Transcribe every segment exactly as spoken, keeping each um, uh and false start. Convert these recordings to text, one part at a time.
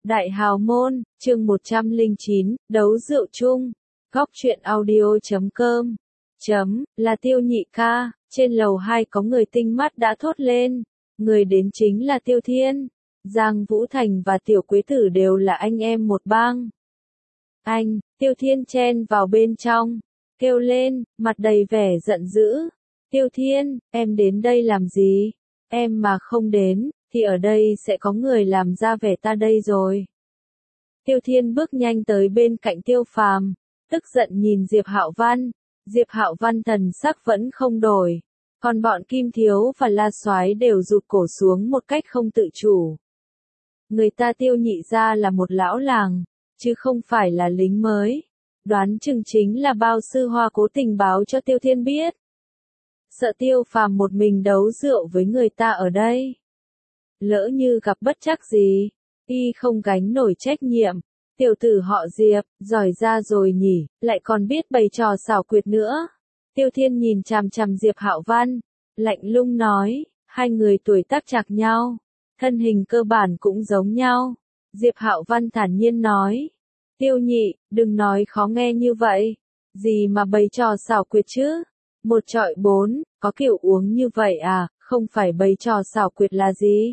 Đại Hào Môn, chương một trăm lẻ chín, đấu rượu chung. Góc truyện audio chấm com. Chấm, là Tiêu Nhị ca, trên lầu hai có người tinh mắt đã thốt lên. Người đến chính là Tiêu Thiên. Giang Vũ Thành và Tiểu Quế Tử đều là anh em một bang. Anh, Tiêu Thiên chen vào bên trong, kêu lên, mặt đầy vẻ giận dữ. Tiêu Thiên, em đến đây làm gì? Em mà không đến, thì ở đây sẽ có người làm ra vẻ ta đây rồi. Tiêu Thiên bước nhanh tới bên cạnh Tiêu Phàm, tức giận nhìn Diệp Hạo Văn. Diệp Hạo Văn thần sắc vẫn không đổi, còn bọn Kim Thiếu và La Soái đều rụt cổ xuống một cách không tự chủ. Người ta Tiêu Nhị gia là một lão làng, chứ không phải là lính mới. Đoán chừng chính là bao sư hoa cố tình báo cho Tiêu Thiên biết. Sợ Tiêu Phàm một mình đấu rượu với người ta ở đây. Lỡ như gặp bất trắc gì, y không gánh nổi trách nhiệm. Tiểu tử họ Diệp, giỏi ra rồi nhỉ, lại còn biết bày trò xảo quyệt nữa. Tiêu Thiên nhìn chằm chằm Diệp Hạo Văn, lạnh lùng nói, hai người tuổi tác chạc nhau, thân hình cơ bản cũng giống nhau. Diệp Hạo Văn thản nhiên nói, Tiêu Nhị, đừng nói khó nghe như vậy, gì mà bày trò xảo quyệt chứ? Một trọi bốn, có kiểu uống như vậy à, không phải bày trò xảo quyệt là gì?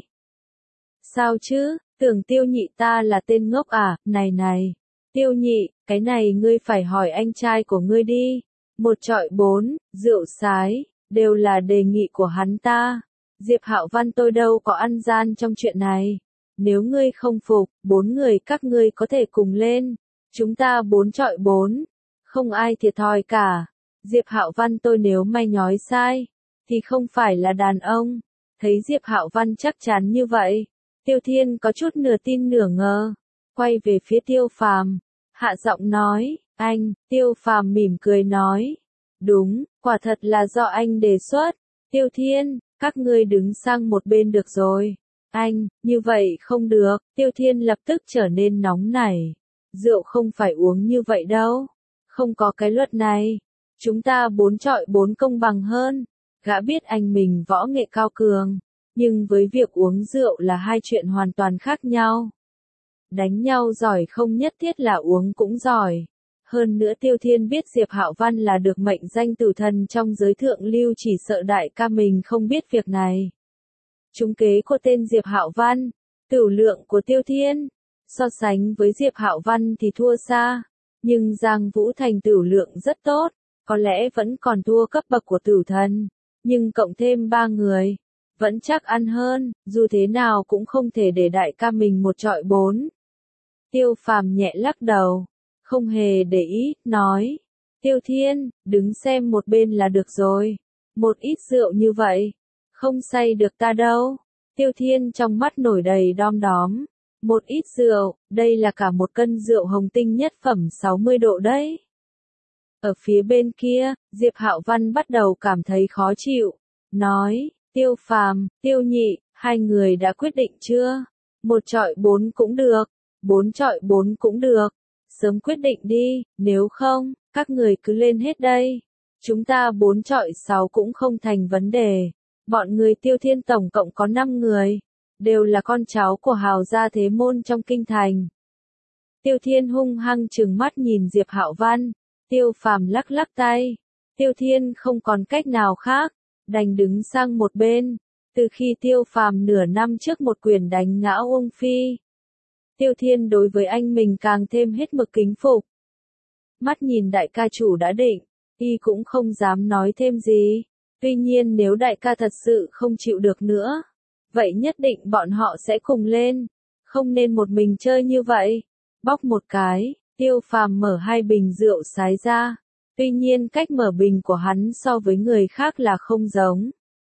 Sao chứ, tưởng Tiêu Nhị ta là tên ngốc à, này này, Tiêu Nhị, cái này ngươi phải hỏi anh trai của ngươi đi. Một trọi bốn, rượu sái, đều là đề nghị của hắn ta. Diệp Hạo Văn tôi đâu có ăn gian trong chuyện này. Nếu ngươi không phục, bốn người các ngươi có thể cùng lên. Chúng ta bốn trọi bốn, không ai thiệt thòi cả. Diệp Hạo Văn tôi nếu may nhói sai, thì không phải là đàn ông. Thấy Diệp Hạo Văn chắc chắn như vậy, Tiêu Thiên có chút nửa tin nửa ngờ, quay về phía Tiêu Phàm, hạ giọng nói, anh. Tiêu Phàm mỉm cười nói, đúng, quả thật là do anh đề xuất. Tiêu Thiên, các ngươi đứng sang một bên được rồi. Anh, như vậy không được. Tiêu Thiên lập tức trở nên nóng nảy. Rượu không phải uống như vậy đâu. Không có cái luật này. Chúng ta bốn trọi bốn công bằng hơn. Gã biết anh mình võ nghệ cao cường, nhưng với việc uống rượu là hai chuyện hoàn toàn khác nhau. Đánh nhau giỏi không nhất thiết là uống cũng giỏi. Hơn nữa Tiêu Thiên biết Diệp Hạo Văn là được mệnh danh tử thần trong giới thượng lưu, chỉ sợ đại ca mình không biết việc này. Trúng kế của tên Diệp Hạo Văn, tửu lượng của Tiêu Thiên, so sánh với Diệp Hạo Văn thì thua xa, nhưng Giang Vũ Thành tửu lượng rất tốt, có lẽ vẫn còn thua cấp bậc của tử thần, nhưng cộng thêm ba người, vẫn chắc ăn hơn, dù thế nào cũng không thể để đại ca mình một trọi bốn. Tiêu Phàm nhẹ lắc đầu, không hề để ý, nói, Tiêu Thiên, đứng xem một bên là được rồi, một ít rượu như vậy, không say được ta đâu. Tiêu Thiên trong mắt nổi đầy đom đóm, một ít rượu, đây là cả một cân rượu hồng tinh nhất phẩm sáu mươi độ đấy. Ở phía bên kia, Diệp Hạo Văn bắt đầu cảm thấy khó chịu, nói, Tiêu Phàm, Tiêu Nhị, hai người đã quyết định chưa? Một trọi bốn cũng được, bốn trọi bốn cũng được, sớm quyết định đi, nếu không, các người cứ lên hết đây. Chúng ta bốn trọi sáu cũng không thành vấn đề. Bọn người Tiêu Thiên tổng cộng có năm người, đều là con cháu của hào gia thế môn trong kinh thành. Tiêu Thiên hung hăng trừng mắt nhìn Diệp Hạo Văn, Tiêu Phàm lắc lắc tay. Tiêu Thiên không còn cách nào khác, đành đứng sang một bên. Từ khi Tiêu Phàm nửa năm trước một quyền đánh ngã Uông Phi, Tiêu Thiên đối với anh mình càng thêm hết mực kính phục. Mắt nhìn đại ca chủ đã định, y cũng không dám nói thêm gì. Tuy nhiên nếu đại ca thật sự không chịu được nữa, vậy nhất định bọn họ sẽ cùng lên, không nên một mình chơi như vậy. Bóc một cái, Tiêu Phàm mở hai bình rượu sái ra. Tuy nhiên cách mở bình của hắn so với người khác là không giống.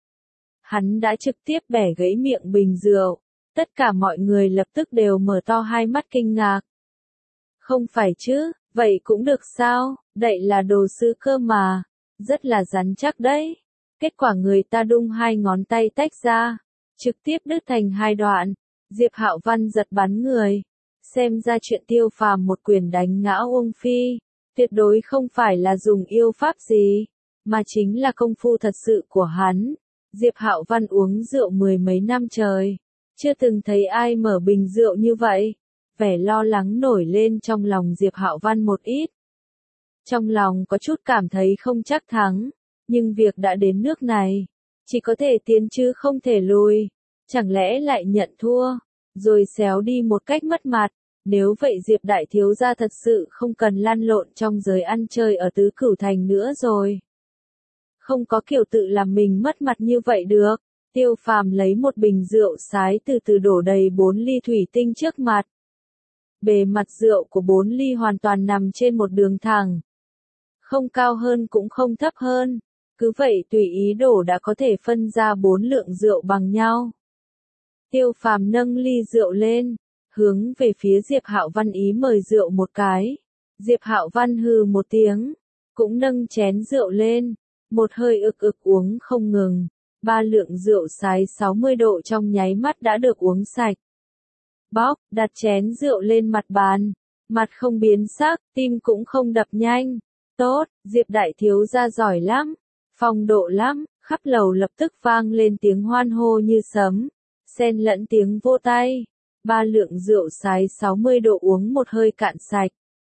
Hắn đã trực tiếp bẻ gãy miệng bình rượu. Tất cả mọi người lập tức đều mở to hai mắt kinh ngạc. Không phải chứ, vậy cũng được sao, đậy là đồ sứ cơ mà, rất là rắn chắc đấy. Kết quả người ta đung hai ngón tay tách ra, trực tiếp đứt thành hai đoạn. Diệp Hạo Văn giật bắn người. Xem ra chuyện Tiêu Phàm một quyền đánh ngã Uông Phi, tuyệt đối không phải là dùng yêu pháp gì, mà chính là công phu thật sự của hắn. Diệp Hạo Văn uống rượu mười mấy năm trời, chưa từng thấy ai mở bình rượu như vậy. vẻ lo lắng nổi lên trong lòng Diệp Hạo Văn một ít. Trong lòng có chút cảm thấy không chắc thắng, nhưng việc đã đến nước này, chỉ có thể tiến chứ không thể lùi, chẳng lẽ lại nhận thua, rồi xéo đi một cách mất mặt. Nếu vậy Diệp đại thiếu gia thật sự không cần lăn lộn trong giới ăn chơi ở tứ cửu thành nữa rồi. Không có kiểu tự làm mình mất mặt như vậy được. Tiêu Phàm lấy một bình rượu sái từ từ đổ đầy bốn ly thủy tinh trước mặt. Bề mặt rượu của bốn ly hoàn toàn nằm trên một đường thẳng. Không cao hơn cũng không thấp hơn. Cứ vậy tùy ý đổ đã có thể phân ra bốn lượng rượu bằng nhau. Tiêu Phàm nâng ly rượu lên, hướng về phía Diệp Hạo Văn ý mời rượu một cái. Diệp Hạo Văn hừ một tiếng, cũng nâng chén rượu lên, một hơi ực ực uống không ngừng. Ba lượng rượu sái sáu mươi độ trong nháy mắt đã được uống sạch. Bóc, đặt chén rượu lên mặt bàn, mặt không biến sắc, tim cũng không đập nhanh. Tốt, Diệp đại thiếu gia giỏi lắm, phong độ lắm, khắp lầu lập tức vang lên tiếng hoan hô như sấm, xen lẫn tiếng vỗ tay. Ba lượng rượu sái sáu mươi độ uống một hơi cạn sạch.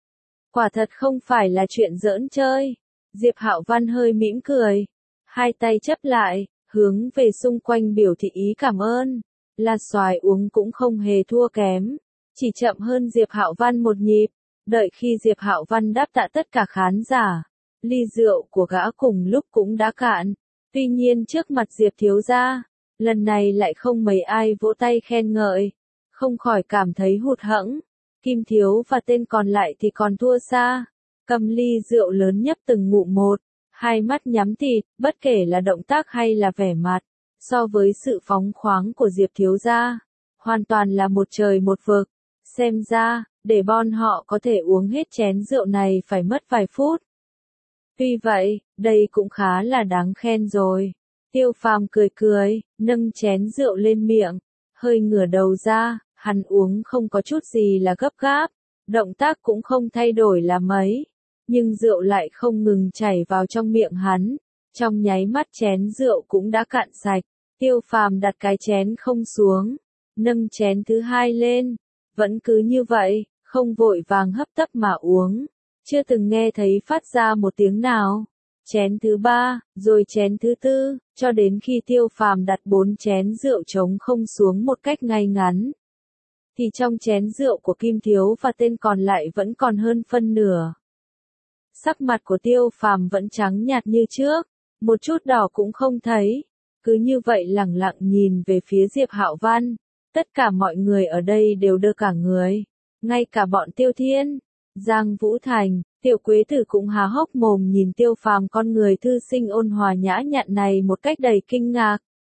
Quả thật không phải là chuyện giỡn chơi. Diệp Hạo Văn hơi mỉm cười, hai tay chấp lại, hướng về xung quanh biểu thị ý cảm ơn. La Soái uống cũng không hề thua kém, chỉ chậm hơn Diệp Hạo Văn một nhịp. Đợi khi Diệp Hạo Văn đáp tạ tất cả khán giả, ly rượu của gã cùng lúc cũng đã cạn. Tuy nhiên trước mặt Diệp thiếu gia, lần này lại không mấy ai vỗ tay khen ngợi, không khỏi cảm thấy hụt hẫng. Kim Thiếu và tên còn lại thì còn thua xa, cầm ly rượu lớn nhấp từng ngụm một, hai mắt nhắm tịt, bất kể là động tác hay là vẻ mặt, so với sự phóng khoáng của Diệp thiếu gia, hoàn toàn là một trời một vực. Xem ra, để bọn họ có thể uống hết chén rượu này phải mất vài phút. Tuy vậy, đây cũng khá là đáng khen rồi. Tiêu Phàm cười cười, nâng chén rượu lên miệng, hơi ngửa đầu ra, hắn uống không có chút gì là gấp gáp, động tác cũng không thay đổi là mấy, nhưng rượu lại không ngừng chảy vào trong miệng hắn. Trong nháy mắt chén rượu cũng đã cạn sạch. Tiêu Phàm đặt cái chén không xuống, nâng chén thứ hai lên, vẫn cứ như vậy, không vội vàng hấp tấp mà uống, chưa từng nghe thấy phát ra một tiếng nào. Chén thứ ba, rồi chén thứ tư, cho đến khi Tiêu Phàm đặt bốn chén rượu trống không xuống một cách ngay ngắn, thì trong chén rượu của Kim Thiếu và tên còn lại vẫn còn hơn phân nửa. Sắc mặt của Tiêu Phàm vẫn trắng nhạt như trước, một chút đỏ cũng không thấy, cứ như vậy lẳng lặng nhìn về phía Diệp Hạo Văn. Tất cả mọi người ở đây đều đơ cả người, ngay cả bọn Tiêu Thiên, Giang Vũ Thành, Tiểu Quế Tử cũng há hốc mồm nhìn Tiêu Phàm con người thư sinh ôn hòa nhã nhặn này một cách đầy kinh ngạc.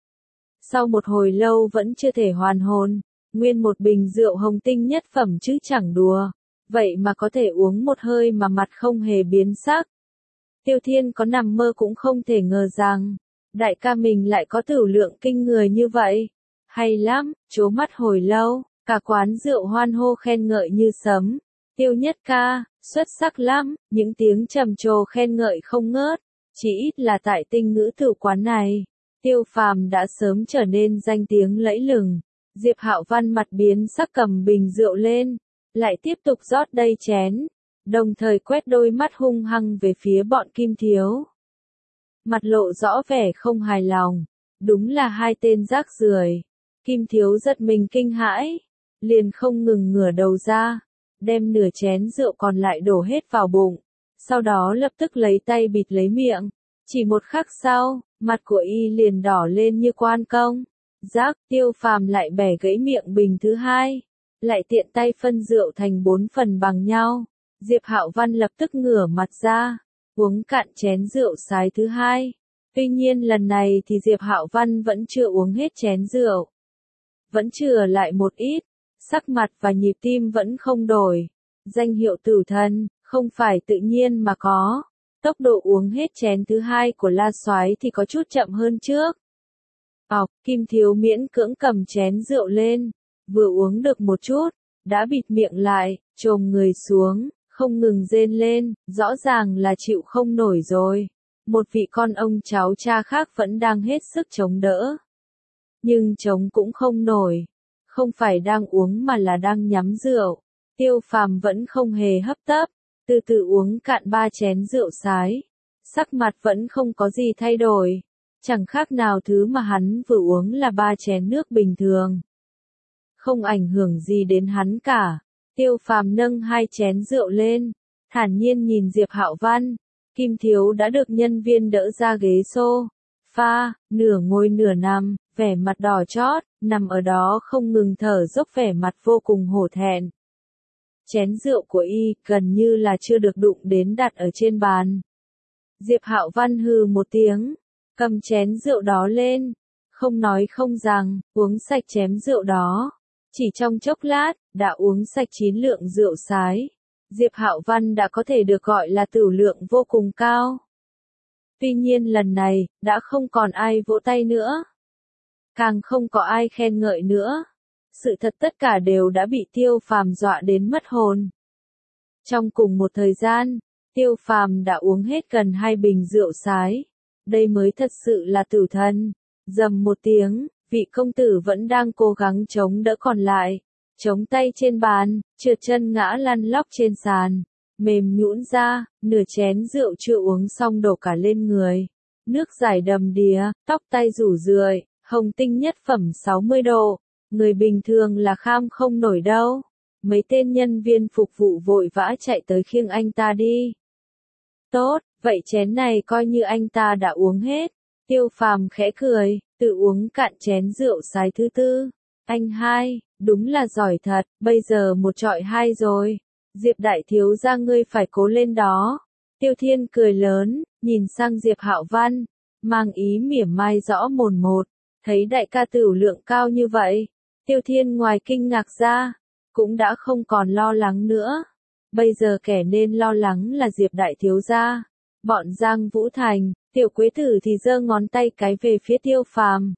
Sau một hồi lâu vẫn chưa thể hoàn hồn, nguyên một bình rượu hồng tinh nhất phẩm chứ chẳng đùa, vậy mà có thể uống một hơi mà mặt không hề biến sắc. Tiêu Thiên có nằm mơ cũng không thể ngờ rằng, đại ca mình lại có tửu lượng kinh người như vậy. Hay lắm, trố mắt hồi lâu, cả quán rượu hoan hô khen ngợi như sấm. Tiêu nhất ca, xuất sắc lắm, những tiếng trầm trồ khen ngợi không ngớt, chỉ ít là tại tinh ngữ tử quán này. Tiêu Phàm đã sớm trở nên danh tiếng lẫy lừng. Diệp Hạo Văn mặt biến sắc cầm bình rượu lên, lại tiếp tục rót đầy chén, đồng thời quét đôi mắt hung hăng về phía bọn Kim Thiếu. Mặt lộ rõ vẻ không hài lòng, đúng là hai tên rác rưởi. Kim Thiếu giật mình kinh hãi, liền không ngừng ngửa đầu ra, đem nửa chén rượu còn lại đổ hết vào bụng, sau đó lập tức lấy tay bịt lấy miệng. Chỉ một khắc sau, mặt của y liền đỏ lên như quan công. Rác, Tiêu Phàm lại bẻ gãy miệng bình thứ hai, lại tiện tay phân rượu thành bốn phần bằng nhau. Diệp Hạo Văn lập tức ngửa mặt ra, uống cạn chén rượu sái thứ hai. Tuy nhiên lần này thì Diệp Hạo Văn vẫn chưa uống hết chén rượu, vẫn chừa lại một ít, sắc mặt và nhịp tim vẫn không đổi. Danh hiệu tử thần, không phải tự nhiên mà có. Tốc độ uống hết chén thứ hai của La Soái thì có chút chậm hơn trước. Ọc, Kim Thiếu miễn cưỡng cầm chén rượu lên, vừa uống được một chút, đã bịt miệng lại, chồm người xuống, không ngừng rên lên, rõ ràng là chịu không nổi rồi. Một vị con ông cháu cha khác vẫn đang hết sức chống đỡ, nhưng chống cũng không nổi. không phải đang uống mà là đang nhắm rượu. Tiêu Phàm vẫn không hề hấp tấp, từ từ uống cạn ba chén rượu sái. Sắc mặt vẫn không có gì thay đổi, chẳng khác nào thứ mà hắn vừa uống là ba chén nước bình thường. Không ảnh hưởng gì đến hắn cả. Tiêu Phàm nâng hai chén rượu lên, thản nhiên nhìn Diệp Hạo Văn. Kim Thiếu đã được nhân viên đỡ ra ghế xô pha, nửa ngồi nửa nằm, vẻ mặt đỏ chót, nằm ở đó không ngừng thở dốc, vẻ mặt vô cùng hổ thẹn. Chén rượu của y gần như là chưa được đụng đến đặt ở trên bàn. Diệp Hạo Văn hừ một tiếng, cầm chén rượu đó lên, không nói không rằng, uống sạch chén rượu đó. Chỉ trong chốc lát, đã uống sạch chín lượng rượu sái. Diệp Hạo Văn đã có thể được gọi là tửu lượng vô cùng cao. Tuy nhiên lần này, đã không còn ai vỗ tay nữa. Càng không có ai khen ngợi nữa. Sự thật tất cả đều đã bị Tiêu Phàm dọa đến mất hồn. Trong cùng một thời gian, Tiêu Phàm đã uống hết gần hai bình rượu sái. Đây mới thật sự là tử thần. Rầm một tiếng, vị công tử vẫn đang cố gắng chống đỡ còn lại. Chống tay trên bàn, trượt chân ngã lăn lóc trên sàn. Mềm nhũn ra, nửa chén rượu chưa uống xong đổ cả lên người. Nước giải đầm đìa, tóc tay rủ rượi, hồng tinh nhất phẩm sáu mươi độ. Người bình thường là kham không nổi đâu. Mấy tên nhân viên phục vụ vội vã chạy tới khiêng anh ta đi. Tốt, vậy chén này coi như anh ta đã uống hết. Tiêu Phàm khẽ cười, tự uống cạn chén rượu sái thứ tư. Anh hai, đúng là giỏi thật, bây giờ một trọi hai rồi. Diệp đại thiếu gia ngươi phải cố lên đó. Tiêu Thiên cười lớn, nhìn sang Diệp Hạo Văn, mang ý mỉa mai rõ mồn một. Thấy đại ca tửu lượng cao như vậy, Tiêu Thiên ngoài kinh ngạc ra, cũng đã không còn lo lắng nữa. Bây giờ kẻ nên lo lắng là Diệp đại thiếu gia. Bọn Giang Vũ Thành, Tiểu Quế Tử thì giơ ngón tay cái về phía Tiêu Phàm.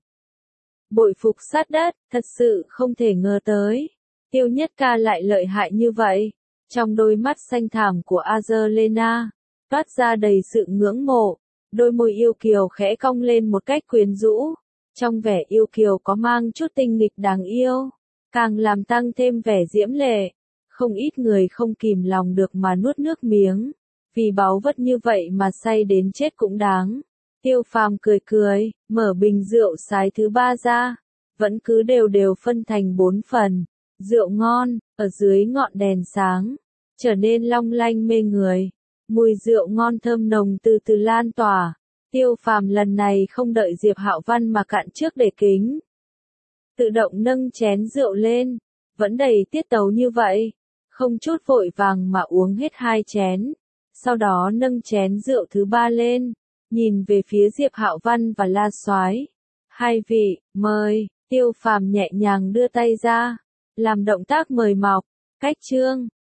Bội phục sát đất, thật sự không thể ngờ tới. Tiêu Nhất Ca lại lợi hại như vậy. Trong đôi mắt xanh thẳm của Azalena, toát ra đầy sự ngưỡng mộ. Đôi môi yêu kiều khẽ cong lên một cách quyến rũ. Trong vẻ yêu kiều có mang chút tinh nghịch đáng yêu, càng làm tăng thêm vẻ diễm lệ. Không ít người không kìm lòng được mà nuốt nước miếng. Vì báu vật như vậy mà say đến chết cũng đáng. Tiêu Phàm cười cười, mở bình rượu sái thứ ba ra. Vẫn cứ đều đều phân thành bốn phần. Rượu ngon, ở dưới ngọn đèn sáng, trở nên long lanh mê người. Mùi rượu ngon thơm nồng từ từ lan tỏa. Tiêu Phàm lần này không đợi Diệp Hạo Văn mà cạn trước để kính. Tự động nâng chén rượu lên, vẫn đầy tiết tấu như vậy. Không chút vội vàng mà uống hết hai chén. Sau đó nâng chén rượu thứ ba lên, nhìn về phía Diệp Hạo Văn và La Soái. Hai vị, mời. Tiêu Phàm nhẹ nhàng đưa tay ra, làm động tác mời mọc. Cách chương